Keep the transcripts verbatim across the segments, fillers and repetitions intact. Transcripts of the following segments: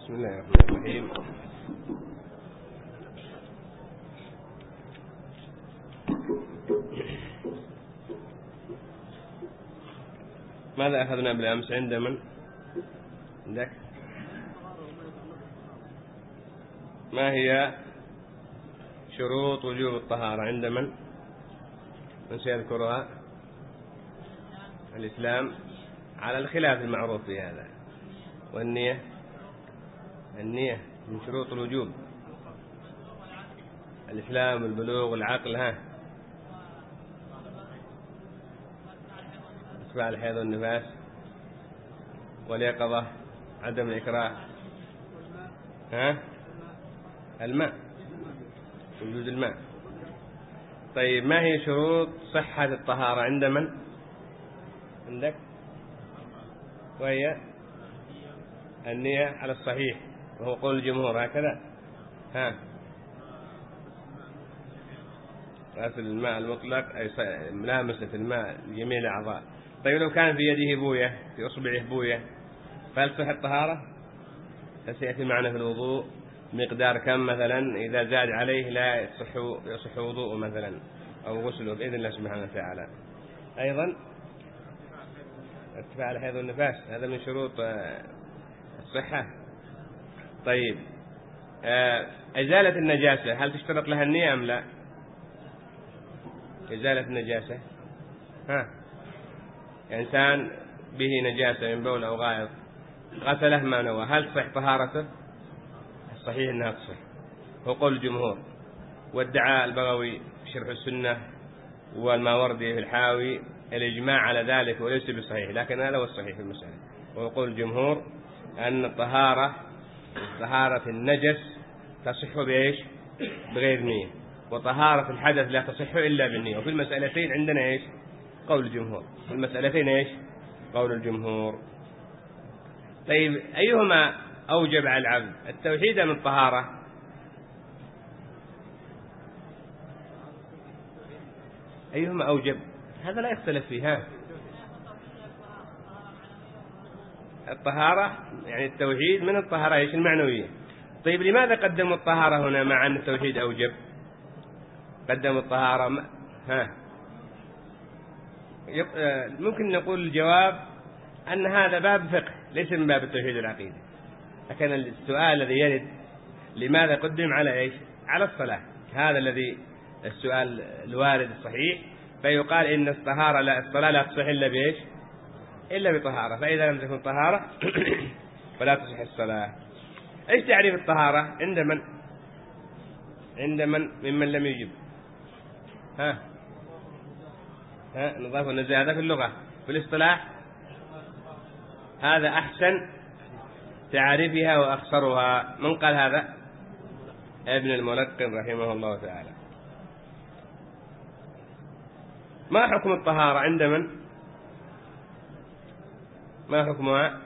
بسم الله الرحمن الرحيم. ماذا أخذنا بالأمس عند من؟ عندك؟ ما هي شروط وجوب الطهارة عند من؟ من سيذكرها؟ الإسلام على الخلاف المعروف في هذا. والنية؟ النية من شروط الوجوب. الإسلام والبلوغ والعقل. ها اتباع الحيض والنفاس واليقظة، عدم الإكراه. ها الماء، وجود الماء. طيب ما هي شروط صحة الطهارة عند من؟ عندك؟ وهي النية على الصحيح وهو قول الجمهور هكذا. ها غسل الماء المطلق أي ملامسة الماء لجميع الأعضاء. طيب لو كان في يده بوية، في أصبعه بوية، فهل تصح الطهارة؟ سيأتي معنا في الوضوء مقدار كم مثلا، إذا زاد عليه لا يصح يصح وضوءه مثلا أو غسله بإذن الله سبحانه وتعالى. أيضا ارتفاع الحيض والنفاس، هذا من شروط الصحة. طيب إزالة النجاسة هل تشترط لها النية أم لا؟ إزالة النجاسة، ها إنسان به نجاسة من بول أو غائط غسله ما نوى، هل تصح طهارته؟ الصحيح أنها تصح، هو قول الجمهور. وادعى البغوي في شرح السنة والماوردي في الحاوي الإجماع على ذلك وليس بصحيح، لكن هذا هو الصحيح في المسألة، وهو قول الجمهور أن الطهارة طهارة النجس تصح بإيش؟ بغير نية، وطهارة الحدث لا تصح إلا بالنية. وفي المسألتين عندنا إيش؟ قول الجمهور. في المسألتين إيش؟ قول الجمهور. طيب أيهما أوجب على العبد، التوحيد أم الطهارة؟ أيهما أوجب؟ هذا لا يختلف فيها. الطهارة يعني التوحيد من الطهارة إيش المعنوية. طيب لماذا قدموا الطهارة هنا مع أن التوحيد أوجب؟ قدموا الطهارة م... ها ممكن نقول الجواب أن هذا باب فقه ليس من باب التوحيد والعقيدة، لكن السؤال الذي يرد لماذا قدم على إيش؟ على الصلاة، هذا الذي السؤال الوارد الصحيح. فيقال إن الطهارة لا الصلاة لا تصح إلا بإيش؟ إلا بطهارة، فإذا لم تكن طهارة فلا تصح الصلاة. إيش تعريف الطهارة عند من؟ عند من ممن لم يجب؟ ها ها نظافة والنزاهة، هذا في اللغة. في الاصطلاح هذا أحسن تعريفها وأخصرها. من قال هذا؟ ابن الملقن رحمه الله تعالى. ما حكم الطهارة عند من؟ ما حكمها؟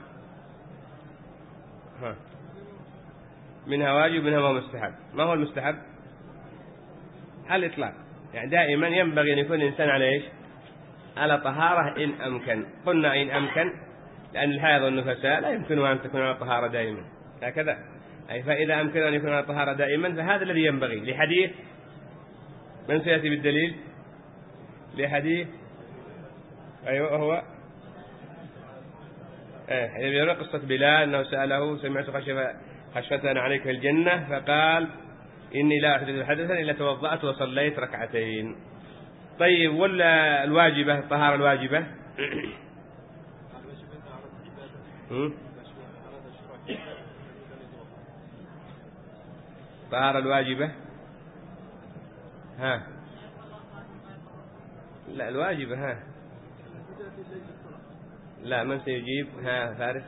ها منها واجب منها ما مستحب. ما هو المستحب؟ على الإطلاق، يعني دائما ينبغي أن يكون الإنسان على إيش؟ على طهارة إن أمكن. قلنا إن أمكن لأن الحائض والنفساء لا يمكنها أن تكون على طهارة دائما هكذا، أي فإذا أمكن أن يكون على طهارة دائما فهذا الذي ينبغي، لحديث من سيأتي بالدليل؟ لحديث أيوة هو إيه يروي قصة بلال أنه سأله سمعت خشفة عليك الجنة فقال إني لا أحدث حدثا إلا توضأت وصليت ركعتين. طيب ولا الواجبة الطهارة الواجبة؟ الطهارة الواجبة ها لا الواجبة ها لا من سيجيب؟ ها فارس.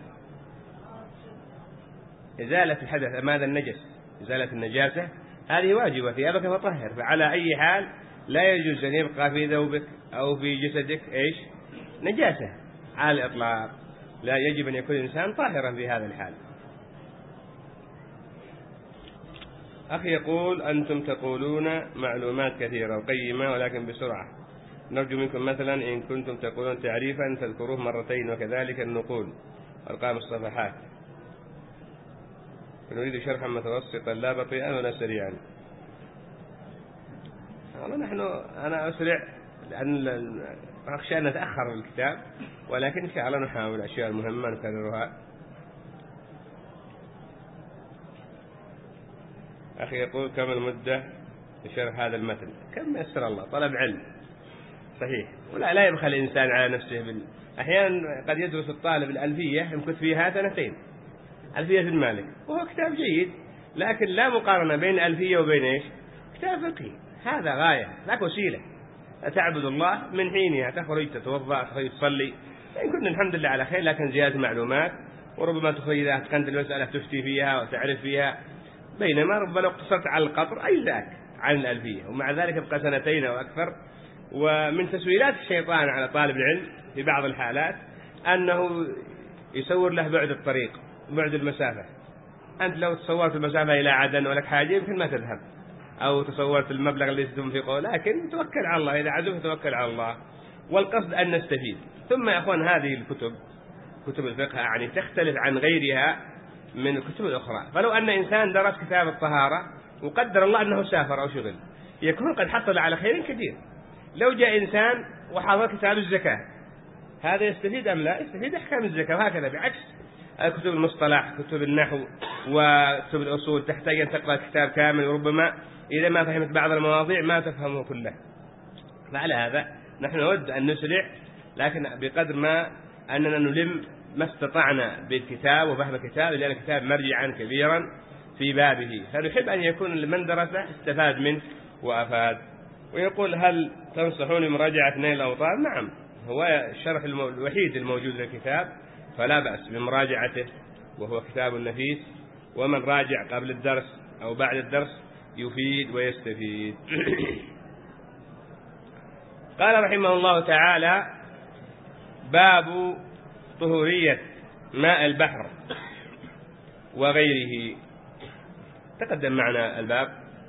إزالة الحدث ماذا النجس، إزالة النجاسة هذه واجبة في أبك فطهر، فعلى أي حال لا يجوز أن يبقى في ثوبك أو في جسدك إيش؟ نجاسة على الإطلاق، لا يجب أن يكون الإنسان طاهرا في هذا الحال. أخي يقول أنتم تقولون معلومات كثيرة وقيمة ولكن بسرعة، نرجو منكم مثلا إن كنتم تقولون تعريفا تذكروه مرتين، وكذلك النقول أرقام الصفحات. نريد شرحا متوسطا لا بطيئا ولا سريعا. والله نحن أنا أسرع لأن أخشى أن نتأخر الكتاب، ولكن إن شاء الله نحاول الأشياء المهمة نكررها. أخي يقول كم المدة لشرح هذا المتن؟ كم يسر الله، طلب علم صحيح، ولا لا يبخل الإنسان على نفسه بال... أحيانا قد يدرس الطالب الألفية يمكث فيها سنتين، ألفية ابن مالك وهو كتاب جيد، لكن لا مقارنة بين ألفية وبين إيش؟ كتاب فقهي. هذا غاية، ذاك وسيلة. تعبد الله من حينها، تخرج تتوضأ تخرج تصلي، إن كنا الحمد لله على خير، لكن زيادة معلومات، وربما تخرج إذا أتقنت المسألة تفتي فيها وتعرف فيها، بينما ربما لو اقتصرت على القطر أي ذاك عن الألفية، ومع ذلك يبقى سنتين أو أكثر. ومن تسويلات الشيطان على طالب العلم في بعض الحالات أنه يسور له بعد الطريق، بعد المسافة. أنت لو تصورت المسافة إلى عدن ولك حاجة يمكن ما تذهب، أو تصورت المبلغ اللي تنفقه، لكن توكل على الله، إذا عزمت توكل على الله، والقصد أن نستفيد. ثم يا أخوان هذه الكتب كتب الفقه يعني تختلف عن غيرها من الكتب الأخرى. فلو أن إنسان درس كتاب الطهارة وقدر الله أنه سافر أو شغل، يكون قد حصل على خير كثير. لو جاء إنسان وحضر كتاب الزكاة، هذا يستفيد أم لا؟ يستفيد أحكام الزكاة، وهكذا بعكس كتب المصطلح، كتب النحو وكتب الأصول، تحتاج أن تقرأ كتاب كامل، وربما إذا ما فهمت بعض المواضيع ما تفهمه كله. فعلى هذا نحن نود أن نسرع، لكن بقدر ما أننا نلم ما استطعنا بالكتاب وفهم الكتاب، لأن الكتاب مرجعا كبيرا في بابه، فنحب أن يكون من درسه استفاد منه وأفاد. ويقول هل تنصحوني مراجعة نيل الأوطار؟ نعم، هو الشرح الوحيد الموجود للكتاب، فلا بأس بمراجعته، وهو كتاب نفيس، ومن راجع قبل الدرس أو بعد الدرس يفيد ويستفيد. قال رحمه الله تعالى: باب طهورية ماء البحر وغيره. تقدم معنا الباب.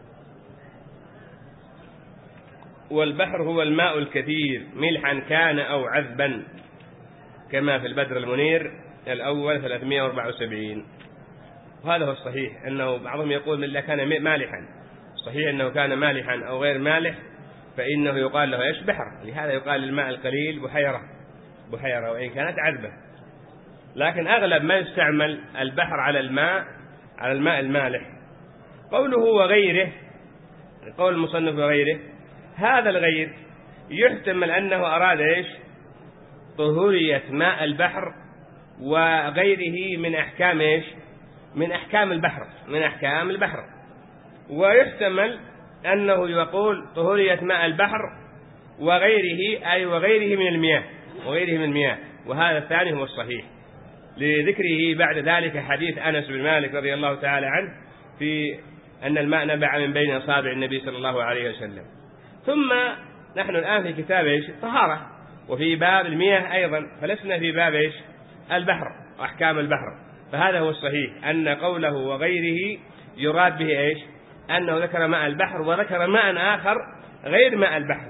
والبحر هو الماء الكثير ملحا كان أو عذبا، كما في البدر المنير الأول ثلاثمائة وأربعة وسبعين. وهذا هو الصحيح، أنه بعضهم يقول من كان مالحا، صحيح أنه كان مالحا أو غير مالح فإنه يقال له إيش؟ بحر. لهذا يقال الماء القليل بحيرة، بحيرة وإن كانت عذبة، لكن أغلب ما يستعمل البحر على الماء على الماء المالح. قوله وغيره، قول المصنف وغيره، هذا الغير يحتمل أنه أراد إيش؟ طهورية ماء البحر وغيره من أحكام إيش؟ من أحكام البحر، من أحكام البحر. ويحتمل أنه يقول طهورية ماء البحر وغيره، أي وغيره من المياه، وغيره من المياه، وهذا الثاني هو الصحيح، لذكره بعد ذلك حديث أنس بن مالك رضي الله تعالى عنه في أن الماء نبع من بين أصابع النبي صلى الله عليه وسلم. ثم نحن الآن في كتاب إيش؟ طهارة، وفي باب المياه أيضا، فلسنا في باب إيش؟ البحر وأحكام البحر. فهذا هو الصحيح، أن قوله وغيره يراد به إيش؟ أنه ذكر ماء البحر وذكر ماء آخر غير ماء البحر.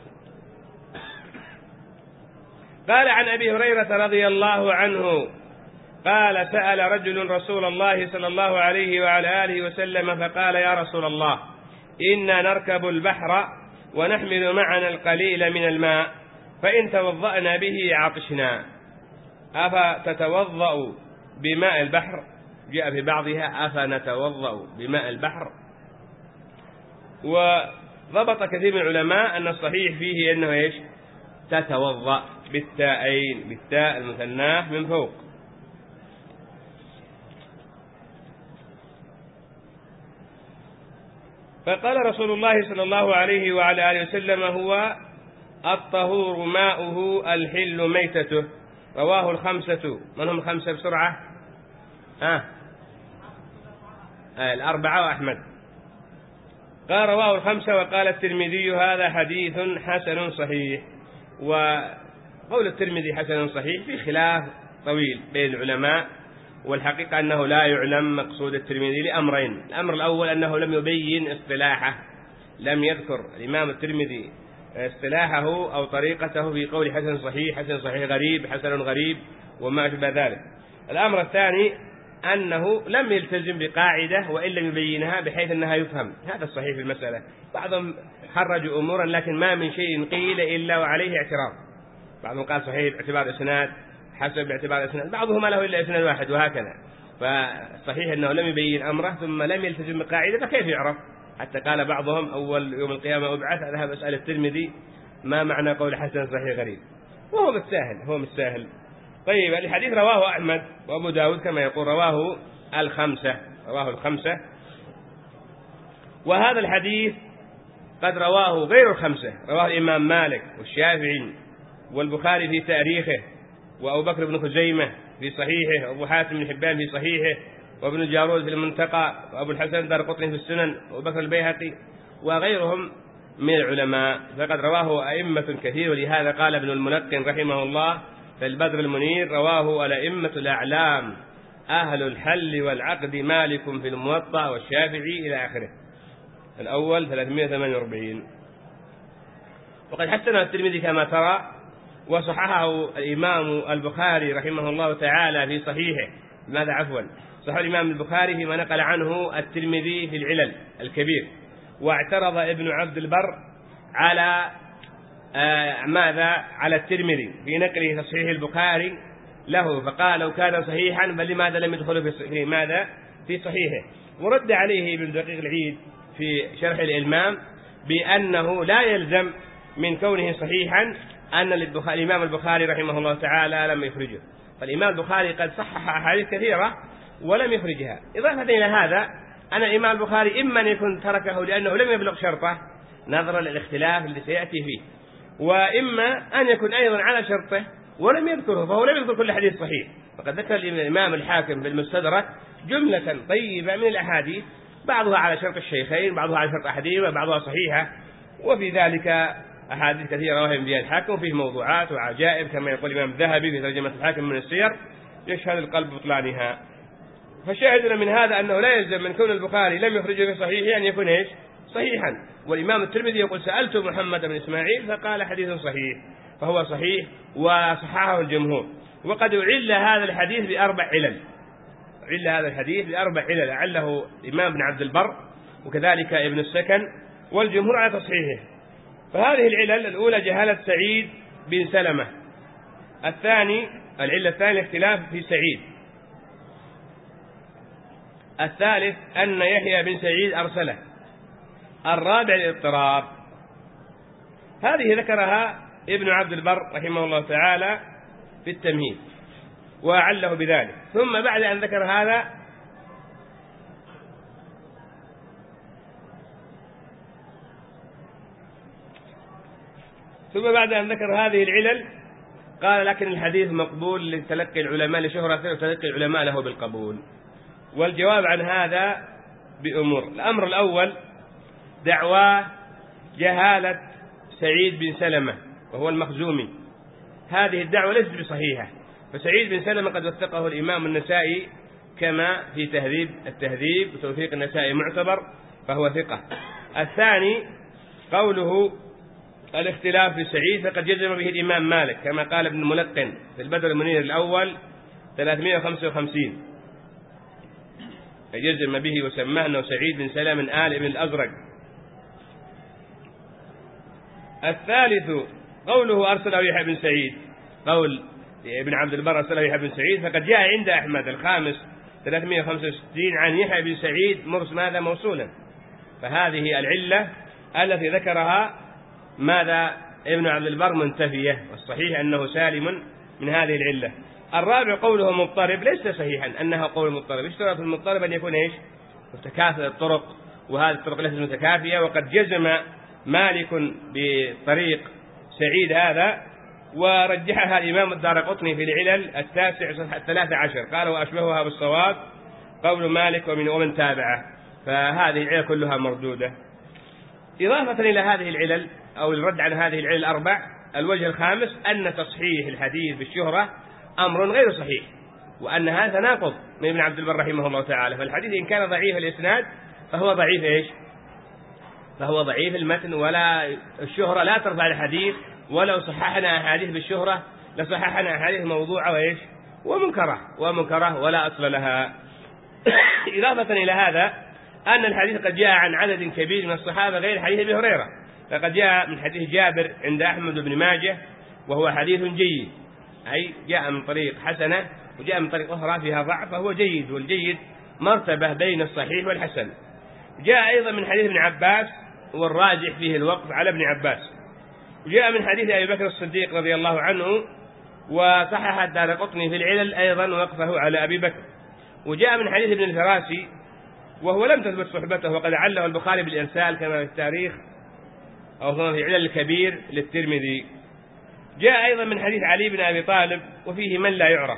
قال عن أبي هريرة رضي الله عنه قال: سأل رجل رسول الله صلى الله عليه وعلى آله وسلم فقال: يا رسول الله، إنا نركب البحر ونحمل معنا القليل من الماء، فإن توضأنا به عطشنا، أفتتوضأ بماء البحر؟ جاء في بعضها أفنتوضأ بماء البحر. وضبط كثير من العلماء أن الصحيح فيه أنه إيش؟ تتوضأ بالتاءين، بالتاء المثناه من فوق. فقال رسول الله صلى الله عليه وعلى آله وسلم: هو الطهور ماؤه الحل ميتته. رواه الخمسة. من هم الخمسة بسرعة؟ آه. آه الأربعة وأحمد. قال رواه الخمسة. وقال الترمذي: هذا حديث حسن صحيح. وقول الترمذي حسن صحيح في خلاف طويل بين العلماء، والحقيقة أنه لا يعلم مقصود الترمذي لأمرين. الأمر الأول أنه لم يبين اصطلاحه، لم يذكر الإمام الترمذي اصطلاحه أو طريقته في قول حسن صحيح، حسن صحيح غريب، حسن غريب، وما أشبه ذلك. الأمر الثاني أنه لم يلتزم بقاعدة وإن لم يبينها بحيث أنها يفهم. هذا الصحيح في المسألة. بعضهم خرجوا أمورا لكن ما من شيء قيل إلا وعليه اعتراض. بعضهم قال صحيح باعتبار الإسناد، حسب باعتبار الإسناد، بعضهم ما له إلا إسناد واحد، وهكذا. فصحيح أنه لم يبين أمره ثم لم يلتزم بقاعدة، فكيف يعرف؟ حتى قال بعضهم أول يوم القيامة أبعث أذهب أسأل الترمذي ما معنى قول حسن صحيح غريب، وهو مستاهل، هو مستاهل. طيب الحديث رواه أحمد وأبو داود كما يقول، رواه الخمسة، رواه الخمسة. وهذا الحديث قد رواه غير الخمسة، رواه الإمام مالك والشافعي والبخاري في تاريخه، وأبو بكر بن خزيمة في صحيحه، وأبو حاتم بن حبان في صحيحه، وابن الجارود في المنتقى، وأبو الحسن الدارقطني في السنن، وأبو بكر البيهقي وغيرهم من العلماء، فقد رواه أئمة كثير. ولهذا قال ابن الملقن رحمه الله في البدر المنير: رواه الأئمة الأعلام أهل الحل والعقد، مالك في الموطأ والشافعي إلى آخره. الأول ثلاثمائة وثمانية وأربعين. وقد حسنه الترمذي كما ترى، وصححه الإمام البخاري رحمه الله تعالى في صحيحه. ماذا عفوا صححه الإمام البخاري فيما نقل عنه الترمذي في العلل الكبير. واعترض ابن عبد البر على آه ماذا على الترمذي في نقله تصحيح البخاري له، فقال لو كان صحيحا بل لماذا لم يدخل في ماذا في صحيحه. ورد عليه ابن دقيق العيد في شرح الإلمام بأنه لا يلزم من كونه صحيحا أن الإمام البخاري رحمه الله تعالى لم يخرجه، فالإمام البخاري قد صحح أحاديث كثيرة ولم يخرجها. إضافة إلى هذا أن الإمام البخاري إما أن يكون تركه لأنه لم يبلغ شرطه نظرا للاختلاف الذي سيأتي فيه، وإما أن يكون أيضا على شرطه ولم يذكره، فهو لم يذكر كل حديث صحيح. فقد ذكر الإمام الحاكم في المستدرك جملة طيبة من الأحاديث، بعضها على شرط الشيخين، بعضها على شرط أحدهما، بعضها صحيحة، وفي ذلك أحاديث كثيرة وهم بها الحاكم، فيه موضوعات وعجائب كما يقول الإمام الذهبي في ترجمة الحاكم من السير: يشهد القلب بطلانها. فشاهدنا من هذا أنه لا يلزم من كون البخاري لم يخرجه في صحيحه أن يكون إيش صحيحا. والإمام الترمذي يقول: سألت محمد بن إسماعيل فقال حديث صحيح، فهو صحيح وصححه الجمهور. وقد أعل هذا الحديث بأربع علل، أعل هذا الحديث بأربع علل أعله الإمام بن عبد البر وكذلك ابن السكن والجمهور على تصحيحه. فهذه العلل: الأولى جهالة سعيد بن سلمة، الثاني العلة الثانية اختلاف في سعيد، الثالث أن يحيى بن سعيد أرسله، الرابع الاضطراب. هذه ذكرها ابن عبد البر رحمه الله تعالى في التمهيد وأعله بذلك. ثم بعد أن ذكر هذا ثم بعد أن ذكر هذه العلل قال: لكن الحديث مقبول لتلقي العلماء لشهرته وتلقي العلماء له بالقبول. والجواب عن هذا بأمور: الأمر الأول دعوى جهالة سعيد بن سلمة وهو المخزومي. هذه الدعوة ليست بصحيحة، فسعيد بن سلمة قد وثقه الإمام النسائي كما في تهذيب التهذيب، وتوثيق النسائي معتبر، فهو ثقة. الثاني قوله الاختلاف في سعيد، فقد جزم به الإمام مالك كما قال ابن الملقن في البدر المنير الأول ثلاثمائة وخمسة وخمسين، جزم به وسماه أنه سعيد بن سلمة من آل ابن الأزرق. الثالث قوله أرسله يحيى بن سعيد، قول ابن عبد البر أرسله يحيى بن سعيد، فقد جاء عند أحمد الخامس ثلاثمائة وخمسة وستين عن يحيى بن سعيد مرسل ماذا موصولا. فهذه العلة التي ذكرها ماذا ابن عبد البر منتفية، والصحيح أنه سالم من هذه العلة. الرابع قوله مضطرب، ليس صحيحا أنها قول مضطرب، اشترط في المضطرب أن يكون إيش متكافئ الطرق، وهذه الطرق ليست متكافئة. وقد جزم مالك بطريق سعيد هذا، ورجحها الإمام الدارقطني في العلل التاسع صفحة ثلاثة عشر، قال: وأشبهها بالصواب قول مالك ومن ومن تابعه. فهذه العلل كلها مردودة. إضافة إلى هذه العلل أو الرد عن هذه العلل الأربع، الوجه الخامس أن تصحيح الحديث بالشهرة أمر غير صحيح، وأن هذا تناقض من ابن عبد البر رحمه الله تعالى. فالحديث إن كان ضعيف الإسناد فهو ضعيف إيش فهو ضعيف المتن، ولا الشهرة لا ترفع الحديث. ولو صححنا أحاديث بالشهرة لصححنا أحاديث موضوعة وإيش ومنكرة ومنكرة ولا أصل لها. إضافة إلى هذا أن الحديث قد جاء عن عدد كبير من الصحابة غير حديث أبي هريرة، فقد جاء من حديث جابر عند أحمد بن ماجه وهو حديث جيد، أي جاء من طريق حسنة وجاء من طريق أخرى فيها ضعف، فهو جيد، والجيد مرتبة بين الصحيح والحسن. جاء أيضا من حديث ابن عباس والراجح فيه الوقف على ابن عباس. وجاء من حديث أبي بكر الصديق رضي الله عنه وصحح الدارقطني في العلل أيضا وقفه على أبي بكر. وجاء من حديث ابن الفراسي وهو لم تثبت صحبته وقد علّه البخاري بالإرسال كما في التاريخ أو في علل الكبير للترمذي. جاء أيضا من حديث علي بن أبي طالب وفيه من لا يعرف.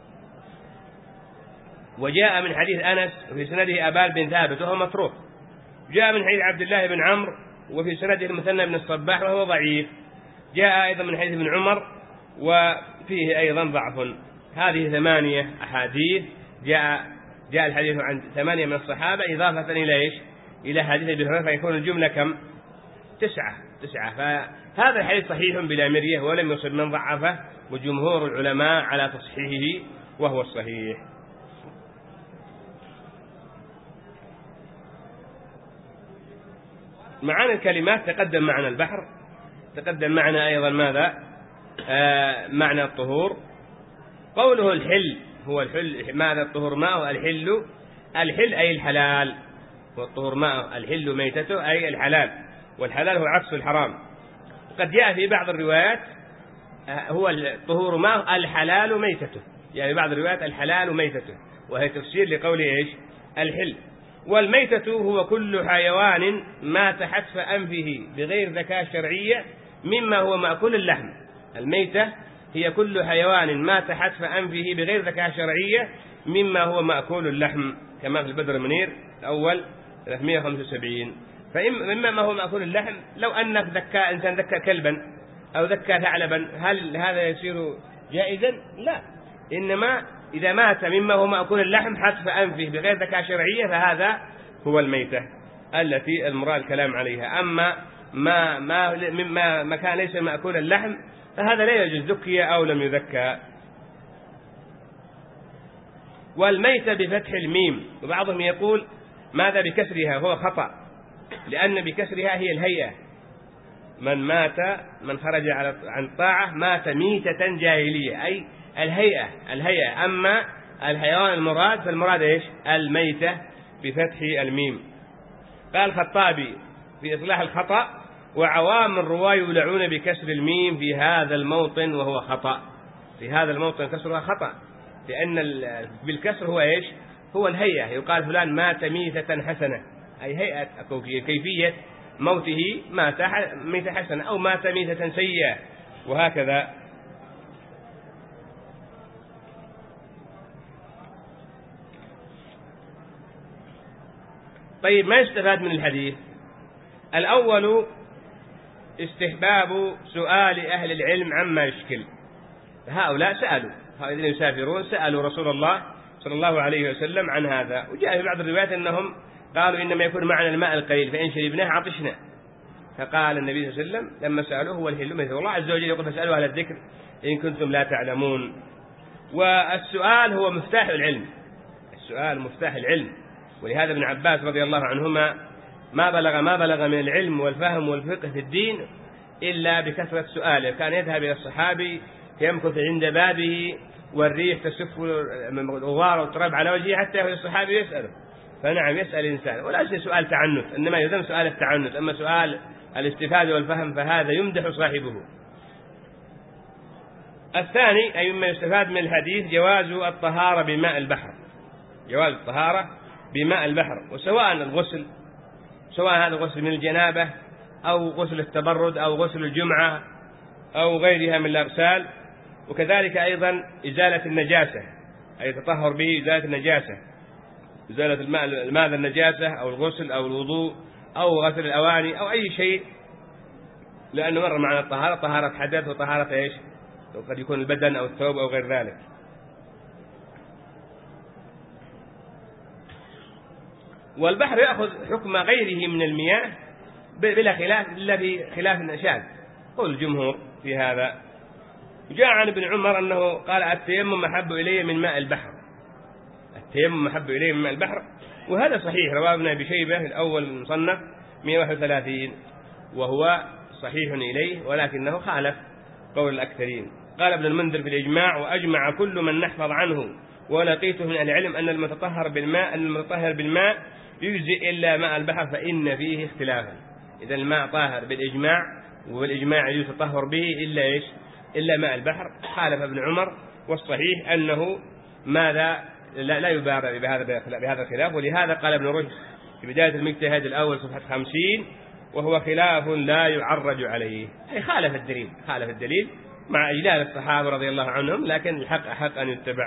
وجاء من حديث أنس وفي سنده أبان بن ثابت وهو متروك. جاء من حديث عبد الله بن عمرو وفي سنده المثنى بن الصباح وهو ضعيف. جاء أيضا من حديث ابن عمر وفيه أيضا ضعف. هذه ثمانية أحاديث جاء جاء الحديث عن ثمانية من الصحابة إضافة إلى إيش؟ إلى حديث أبي هريرة، فيكون الجملة كم؟ تسعة تسعة فهذا الحديث صحيح بلا مرية ولم يصب من ضعفه، وجمهور العلماء على تصحيحه وهو الصحيح. معاني الكلمات تقدم معنا البحر، تقدم معنا أيضا ماذا؟ آه معنى الطهور. قوله الحل هو الحل، ماذا الطهور ماء الحل؟ الحل أي الحلال، والطهور ماء الحل ميتته أي الحلال، والحلال هو عكس الحرام. وقد جاء في بعض الروايات هو الطهور ماء الحلال ميتته، يعني بعض الروايات الحلال ميتته، وهي تفسير لقول إيش؟ الحل. والميتة هو كل حيوان مات حتف أنفه بغير ذكاء شرعية مما هو مأكول اللحم. الميتة هي كل حيوان مات حتف أنفه بغير ذكاء شرعية مما هو مأكول اللحم، كما في البدر المنير الأول ثلاثمائة وخمسة وسبعين. فإما ما هو مأكول اللحم، لو أنك ذكى إنسان ذكى كلبا أو ذكى ثعلبا هل هذا يصير جائزا؟ لا، إنما إذا مات مما هو مأكول اللحم حتف أنفه بغير ذكاء شرعية فهذا هو الميتة التي المراد الكلام عليها. أما ما ما مما ما كان ليس مأكول اللحم فهذا لا يجوز ذكي أو لم يذكى. والميتة بفتح الميم، وبعضهم يقول ماذا بكسرها؟ هو خطأ، لأن بكسرها هي الهيئة. من مات من خرج على عن طاعة مات ميتة جاهلية، أي الهيئة الهيئة. أما الحيوان المراد فالمراد إيش؟ الميتة بفتح الميم. قال الخطابي في إصلاح الخطأ: وعوام الرواة يولعون بكسر الميم في هذا الموطن وهو خطأ. في هذا الموطن كسرها خطأ، لأن بالكسر هو إيش؟ هو الهيئة. يقال فلان مات ميتة حسنة، أي هيئة أو كيفية موته مات ميتة حسنة، أو مات ميتة سيئة، وهكذا. طيب، ما يستفاد من الحديث؟ الأول استحباب سؤال أهل العلم عما يشكل. هؤلاء سألوا، هؤلاء يسافرون سألوا رسول الله صلى الله عليه وسلم عن هذا. وجاء في بعض الروايات أنهم قالوا إنما يكون معنا الماء القليل فإن شربناه عطشنا. فقال النبي صلى الله عليه وسلم لما سألوه هو الحل ميتة. والله عز وجل يقول: فاسألوا أهل الذكر إن كنتم لا تعلمون. والسؤال هو مفتاح العلم، السؤال مفتاح العلم. ولهذا ابن عباس رضي الله عنهما ما بلغ ما بلغ من العلم والفهم والفقه في الدين إلا بكثرة سؤاله. كان يذهب إلى الصحابي يمكث عند بابه والريح تسف الغبار والتراب على وجهه حتى يأخذ الصحابي يسأله. فنعم، يسأل الإنسان، ولا سؤال تعنت، إنما يذم سؤال التعنت. أما سؤال الاستفادة والفهم فهذا يمدح صاحبه. الثاني أي مما يستفاد من الحديث جواز الطهارة بماء البحر، جواز الطهارة بماء البحر، وسواء الغسل، سواء هذا غسل من الجنابة أو غسل التبرد أو غسل الجمعة أو غيرها من الأغسال. وكذلك أيضا إزالة النجاسة، أي يتطهر به إزالة النجاسة، إزالة الماء الماء النجاسة أو الغسل أو الوضوء أو غسل الأواني أو أي شيء، لأنه مر معنا الطهارة طهارة حدث وطهارة إيش؟ وقد يكون البدن أو الثوب أو غير ذلك. والبحر يأخذ حكم غيره من المياه بلا خلاف إلا في خلاف النشاذ، قول الجمهور في هذا. جاء عن ابن عمر أنه قال: التيمم أحب إلي من ماء البحر. تيمم محب إليه من ماء البحر، وهذا صحيح. رواه ابن أبي شيبة الأول المصنف مئة وواحد وثلاثين، وهو صحيح إليه، ولكنه خالف قول الأكثرين. قال ابن المنذر في الإجماع: وأجمع كل من نحفظ عنه ولقيته من العلم أن المتطهر بالماء أن المتطهر بالماء يجزئ إلا ماء البحر فإن فيه اختلافا. إذا الماء طاهر بالإجماع، وبالإجماع يجوز التطهر به إلا إيش؟ إلا ماء البحر. خالف ابن عمر، والصحيح أنه ماذا لا, لا يبارى بهذا بهذا الخلاف. ولهذا قال ابن رشد في بداية المجتهد الأول صفحة خمسين: وهو خلاف لا يعرج عليه، أي خالف الدليل، خالف الدليل مع إجلال الصحابة رضي الله عنهم، لكن الحق حق أن يتبع.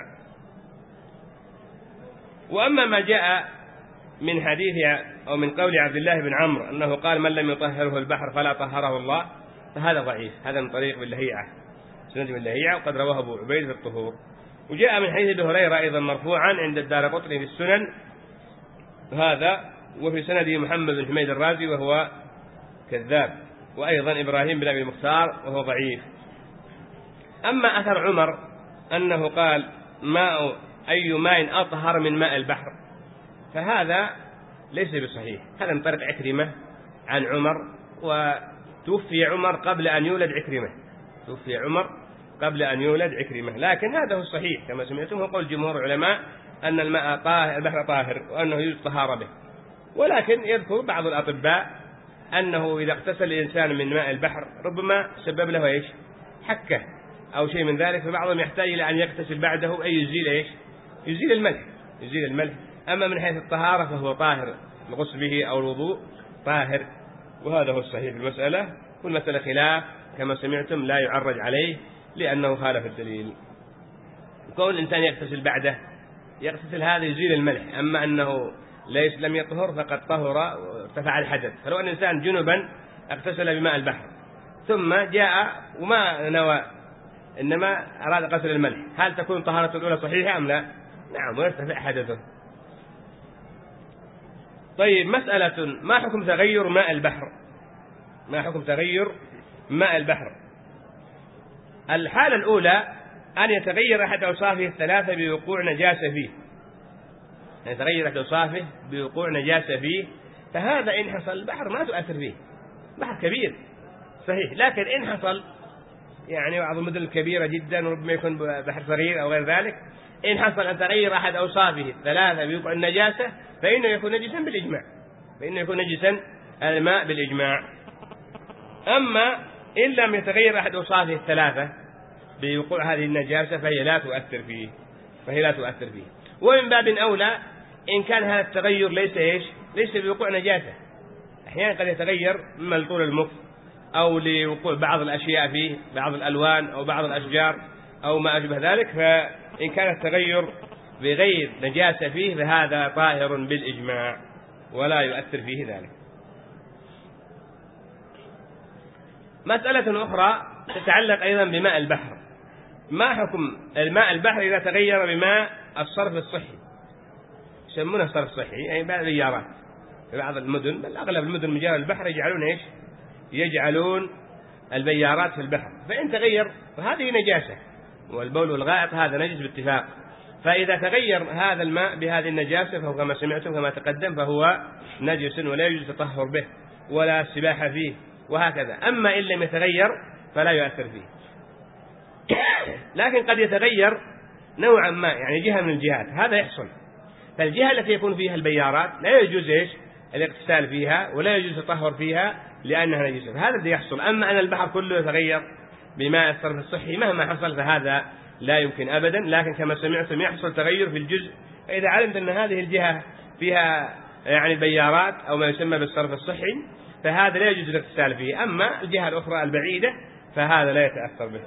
وأما ما جاء من حديث أو من قول عبد الله بن عمرو أنه قال: من لم يطهره البحر فلا طهره الله، فهذا ضعيف. هذا من طريق بن لهيعة، سند بن لهيعة، وقد رواه أبو عبيد في الطهور. وجاء من حديث ابي هريرة أيضا مرفوعا عند الدارقطني في السنن هذا، وفي سنده محمد بن حميد الرازي وهو كذاب، وأيضا إبراهيم بن أبي المختار وهو ضعيف. أما أثر عمر أنه قال: ماء أي ماء أطهر من ماء البحر، فهذا ليس بصحيح. هذا من طريق عكرمة عن عمر، وتوفي عمر قبل أن يولد عكرمة، توفي عمر قبل أن يولد عكرمة. لكن هذا هو الصحيح كما سمعتم، هو قول جمهور العلماء أن الماء طاهر، البحر طاهر، وأنه يجوز الطهارة به. ولكن يذكر بعض الأطباء أنه إذا اغتسل الإنسان من ماء البحر ربما سبب له إيش؟ حكة أو شيء من ذلك، فبعضهم يحتاج إلى أن يغتسل بعده، أي يزيل إيش؟ يزيل الملح، يزيل الملح. أما من حيث الطهارة فهو طاهر، الغسل به أو الوضوء طاهر، وهذا هو الصحيح في المسألة. والمسألة خلاف كما سمعتم لا يعرج عليه لأنه خالف الدليل. كون الإنسان يغتسل بعده، يغتسل هذا يزيل الملح. أما أنه ليس لم يطهر فقد طهر وارتفع الحدث. فلو أن الإنسان جنبا اغتسل بماء البحر ثم جاء وما نوى إنما أراد غسل الملح، هل تكون طهارته الأولى صحيحة أم لا؟ نعم، ويرتفع حدثه. طيب، مسألة: ما حكم تغير ماء البحر؟ ما حكم تغير ماء البحر؟ الحالة الأولى أن يتغير أحد أوصافه الثلاثة بوقوع نجاسة فيه، يتغير أحد أوصافه بوقوع نجاسة فيه، فهذا إن حصل البحر ما تؤثر فيه، بحر كبير صحيح، لكن إن حصل يعني بعض المدن الكبيرة جدا وربما يكون بحر صغير أو غير ذلك، إن حصل أن تغير أحد أوصافه الثلاثة بوقوع النجاسة فإنه يكون نجسا بالإجماع، فإنه يكون نجسا الماء بالإجماع. أما إن لم يتغير أحد أوصافه الثلاثة بوقوع هذه النجاسة فهي لا تؤثر فيه، فهي لا تؤثر فيه. ومن باب أولى إن كان هذا التغير ليس إيش؟ ليس بوقوع نجاسة. أحيانا قد يتغير مما لطول المخ أو لوقوع بعض الأشياء فيه، بعض الألوان أو بعض الأشجار أو ما أشبه ذلك، فإن كان التغير بغير نجاسة فيه فهذا طاهر بالإجماع ولا يؤثر فيه ذلك. مسألة أخرى تتعلق أيضا بماء البحر: ما حكم الماء البحر إذا تغير بماء الصرف الصحي؟ يسمونه صرف صحي، يعني بعض البيارات في بعض المدن، بل أغلب المدن مجال البحر يجعلون إيش؟ يجعلون البيارات في البحر، فإن تغير فهذه نجاسة، والبول والغائط هذا نجس باتفاق. فإذا تغير هذا الماء بهذه النجاسة فهو كما سمعتم كما تقدم فهو نجس ولا يجوز التطهر به ولا السباحة فيه وهكذا. أما إن لم يتغير فلا يؤثر فيه. لكن قد يتغير نوعا ما، يعني جهة من الجهات، هذا يحصل. فالجهة التي يكون فيها البيارات لا يجوز إيش؟ الاغتسال فيها ولا يجوز التطهر فيها لأنها نجسة، فهذا الذي يحصل. أما أن البحر كله يتغير بماء الصرف الصحي مهما حصل فهذا لا يمكن أبدا. لكن كما سمعتم يحصل تغير في الجزء، فإذا علمت أن هذه الجهة فيها يعني البيارات أو ما يسمى بالصرف الصحي فهذا لا يجوز الاغتسال فيه. أما الجهة الأخرى البعيدة فهذا لا يتأثر به.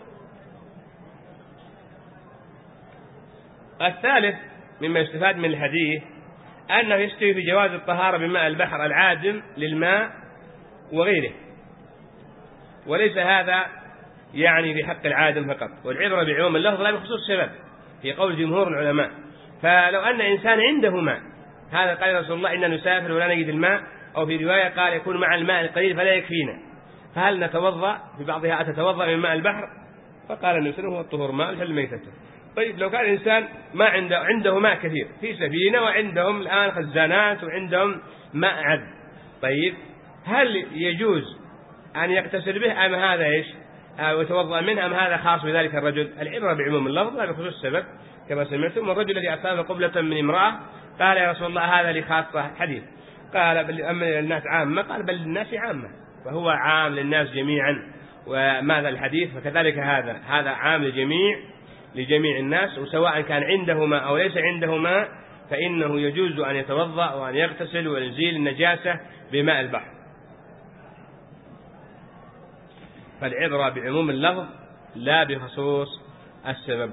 الثالث مما يستفاد من الحديث أنه يستوي في جواز الطهارة بماء البحر العادم للماء وغيره، وليس هذا يعني في حق العادم فقط، والعبرة بعموم اللفظ لا بخصوص السبب في قول جمهور العلماء. فلو أن إنسان عنده ماء، هذا قال رسول الله إننا نسافر ولا نجد الماء، أو في رواية قال يكون مع الماء القليل فلا يكفينا، فهل نتوضأ؟ في بعضها أتتوضأ من ماء البحر؟ فقال النبي صلى الله عليه وسلم هو الطهور ماء الحل ميتته. طيب لو كان الإنسان ما عنده عنده ماء كثير في سفينة وعندهم الآن خزانات وعندهم ماء عذب، طيب هل يجوز أن يغتسل به أم هذا إيش أو يتوضأ منه أم هذا خاص بذلك الرجل؟ العبرة بعموم اللفظ هذا خصوص السبب كما سمعتم. والرجل الذي أصاب قبلة من امرأة قال يا رسول الله هذا لي خاصة حديث، قال بل أما الناس عامة، قال بل الناس عامة، فهو عام للناس جميعا. وماذا الحديث؟ فكذلك هذا هذا عام لجميع لجميع الناس، وسواء كان عنده ماء أو ليس عنده ماء فإنه يجوز أن يتوضأ وأن يغتسل ويزيل النجاسة بماء البحر. فالعبرة بعموم اللفظ لا بخصوص السبب.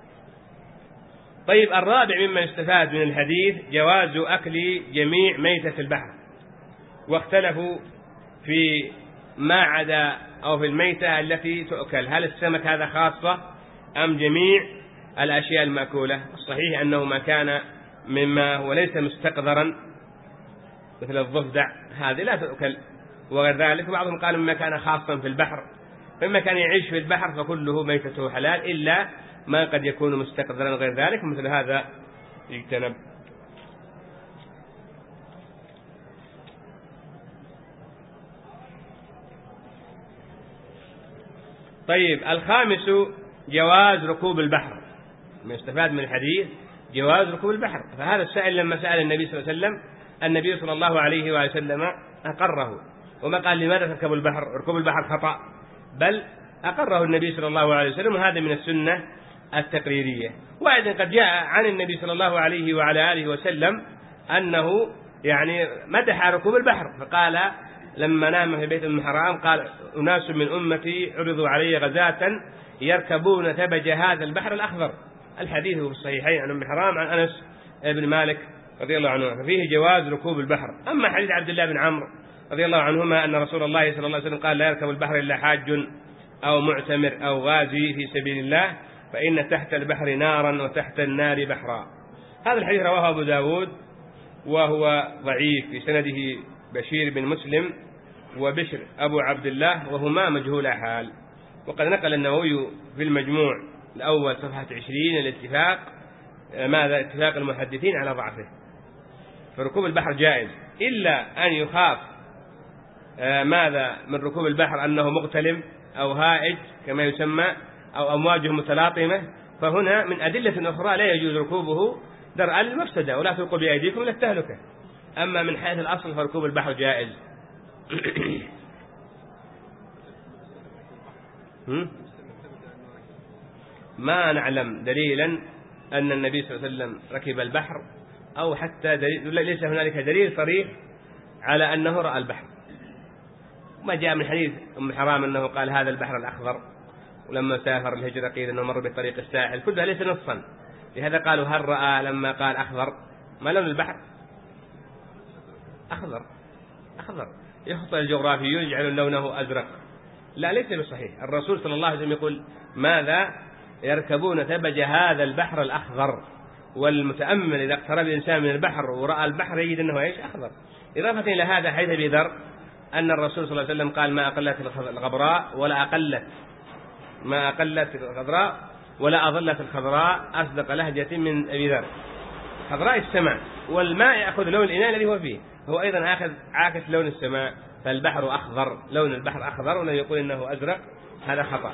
طيب الرابع مما يستفاد من الحديث جواز أكل جميع ميتة البحر، واختلفوا في ما عدا أو في الميتة التي تؤكل، هل السمك هذا خاصة أم جميع الأشياء المأكولة؟ الصحيح أنه ما كان مما هو ليس مستقذرا مثل الضفدع هذه لا تؤكل وغير ذلك. بعضهم قال مما كان خاصا في البحر، مما كان يعيش في البحر فكله ميتته حلال إلا ما قد يكون مستقذرا غير ذلك، مثل هذا يجتنب. طيب الخامس جواز ركوب البحر، ما يستفاد من الحديث جواز ركوب البحر. فهذا السائل لما سأل النبي صلى الله عليه وسلم النبي صلى الله عليه وآله وسلم أقره، وما قال لماذا تركب البحر؟ ركوب البحر خطأ، بل أقره النبي صلى الله عليه وسلم، وهذا من السنة التقريرية. وأيضا قد جاء عن النبي صلى الله عليه وعلى آله وسلم أنه يعني مدح ركوب البحر، فقال لما نام في بيت الحرام قال أناس من أمتي عرضوا علي غزاة يركبون ثبج هذا البحر الأخضر. الحديث في الصحيحين عن أم حرام عن أنس بن مالك رضي الله عنه، ففيه جواز ركوب البحر. أما حديث عبد الله بن عمرو رضي الله عنهما أن رسول الله صلى الله عليه وسلم قال لا يركب البحر إلا حاج أو معتمر أو غازي في سبيل الله فإن تحت البحر نارا وتحت النار بحرا. هذا الحديث رواه أبو داود وهو ضعيف، في سنده بشير بن مسلم وبشر أبو عبد الله وهما مجهول حال. وقد نقل النووي في المجموع الأول صفحة عشرين الاتفاق ماذا اتفاق المحدثين على ضعفه. فركوب البحر جائز إلا أن يخاف ماذا من ركوب البحر أنه مغتلم أو هائج كما يسمى أو أمواجه متلاطمة، فهنا من أدلة أخرى لا يجوز ركوبه درءا للمفسدة ولا تلقوا بأيديكم إلى التهلكة. أما من حيث الأصل فركوب البحر جائز. ما نعلم دليلا أن النبي صلى الله عليه وسلم ركب البحر أو حتى دليل، ليس هنالك دليل صريح على أنه رأى البحر. ما جاء من حديث أم حرام أنه قال هذا البحر الأخضر، ولما سافر الهجرة قيل أنه مر بطريق الساحل، كلها ليس نصا. لهذا قالوا هل رأى لما قال أخضر؟ ما لون البحر؟ أخضر أخضر يخطئ الجغرافيون يجعلون لونه أزرق، لا ليس بصحيح. الرسول صلى الله عليه وسلم يقول ماذا يركبون ثبج هذا البحر الأخضر، والمتأمل إذا اقترب الإنسان من البحر ورأى البحر يجد أنه إيش أخضر. إضافة إلى هذا حيث أبي ذر أن الرسول صلى الله عليه وسلم قال ما أقلت الغبراء ولا أقلت ما أقلت الغبراء ولا أظلت الخضراء أصدق لهجة من أبي ذر. خضراء السماء، والماء يأخذ لون الإناء الذي هو فيه، هو أيضا أخذ عاكس لون السماء، فالبحر أخضر، لون البحر أخضر، ولن يقول إنه أزرق، هذا خطأ.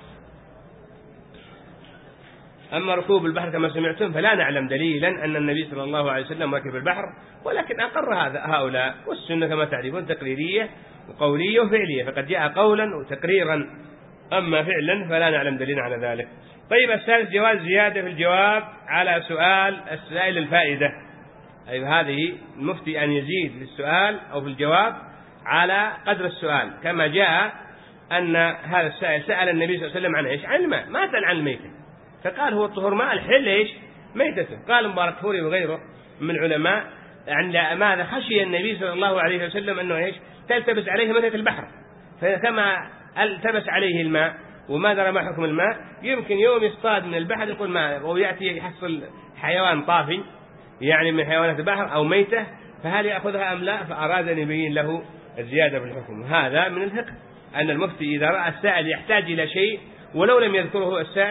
أما ركوب البحر كما سمعتم فلا نعلم دليلا أن النبي صلى الله عليه وسلم ركب البحر، ولكن أقر هذا هؤلاء. والسنة كما تعرفون تقريرية وقولية وفعلية، فقد جاء قولا وتقريرا، أما فعلا فلا نعلم دليلا على ذلك. طيب الثالث جواز زيادة في الجواب على سؤال السائل الفائدة، أي هذه المفتي أن يزيد في السؤال أو في الجواب على قدر السؤال، كما جاء أن هذا السائل سأل النبي صلى الله عليه وسلم عن إيش؟ عن الماء، ما سأل عن الميتة، فقال هو الطهور ماء الحل إيش؟ ميتته. قال مبارك فوري وغيره من العلماء عن ماذا خشي النبي صلى الله عليه وسلم أنه إيش؟ تلتبس عليه ميتة البحر، فكما التبس عليه الماء وما درى ما حكم الماء، يمكن يوم يصطاد من البحر يقول ماء، ويأتي يحصل حيوان طافي يعني من حيوانات البحر أو ميتة، فهل يأخذها أم لا؟ فأراد أن يبين له الزيادة في الحكم. هذا من الفقه أن المفتي إذا رأى السائل يحتاج إلى شيء ولو لم يذكره السائل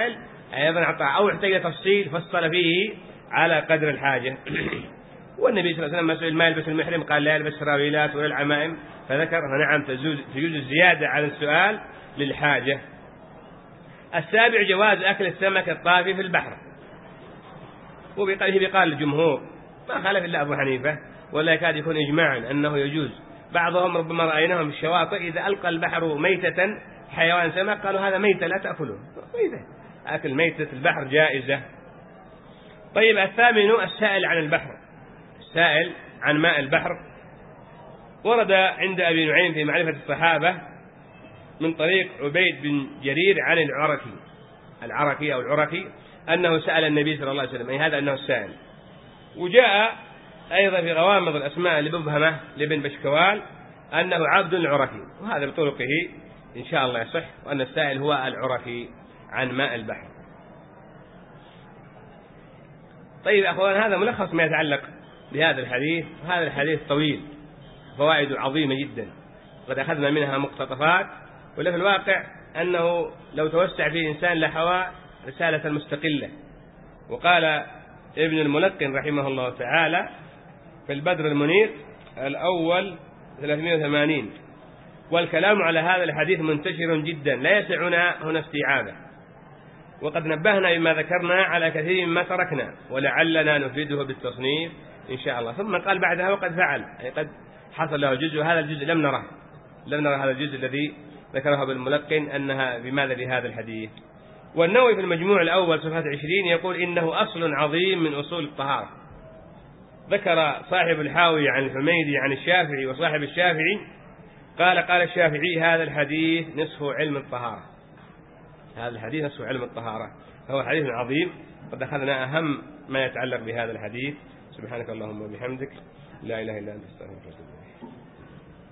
أيضا أعطى أو احتاج تفصيل فصل فيه على قدر الحاجة. والنبي صلى الله عليه وسلم مسئول ما يلبس المحرم قال لا يلبس سراويلات ولا العمائم، فذكر نعم تجوز تجوز الزيادة عن السؤال للحاجة. السابع جواز أكل السمك الطافي في البحر، وبقاله بقال الجمهور ما خالف إلا أبو حنيفة، ولا يكاد يكون إجماعا أنه يجوز. بعضهم ربما رأيناهم في الشواطئ إذا ألقى البحر ميتة حيوان سمك قالوا هذا ميتة لا تأكله، ميتة. أكل ميتة البحر جائزة. طيب الثامن السائل عن البحر، السائل عن ماء البحر. ورد عند أبي نعيم في معرفة الصحابة من طريق عبيد بن جرير عن العركي العركي أو العركي أنه سأل النبي صلى الله عليه وسلم، أي هذا أنه السائل. وجاء أيضا في غوامض الأسماء المبهمة لابن بشكوال أنه عبد العركي، وهذا بطرقه إن شاء الله يصح، وأن السائل هو العركي عن ماء البحر. طيب أخوان، هذا ملخص ما يتعلق بهذا الحديث. وهذا الحديث طويل، فوائد عظيمة جدا، قد أخذنا منها مقتطفات، ولا في الواقع أنه لو توسع فيه الإنسان لحوى رسالة مستقلة. وقال ابن الملقن رحمه الله تعالى في البدر المنير الأول ثلاثمائة وثمانين: والكلام على هذا الحديث منتشر جدا لا يسعنا هنا استيعابه، وقد نبهنا بما ذكرنا على كثير مما تركنا، ولعلنا نفيده بالتصنيف إن شاء الله. ثم قال بعدها وقد فعل، أي قد حصل له جزء، وهذا الجزء لم نره لم نرى هذا الجزء الذي ذكره بالملقن أنها بماذا بهذا الحديث. والنووي في المجموع الأول صفحة عشرين يقول إنه أصل عظيم من أصول الطهارة. ذكر صاحب الحاوي عن الحميدي عن الشافعي وصاحب الشافعي قال قال الشافعي هذا الحديث نصف علم الطهارة، هذا الحديث نصف علم الطهارة، فهو حديث عظيم. قد أخذنا أهم ما يتعلق بهذا الحديث. سبحانك اللهم وبحمدك، لا إله إلا أنت، استغفرك واتوب إليك.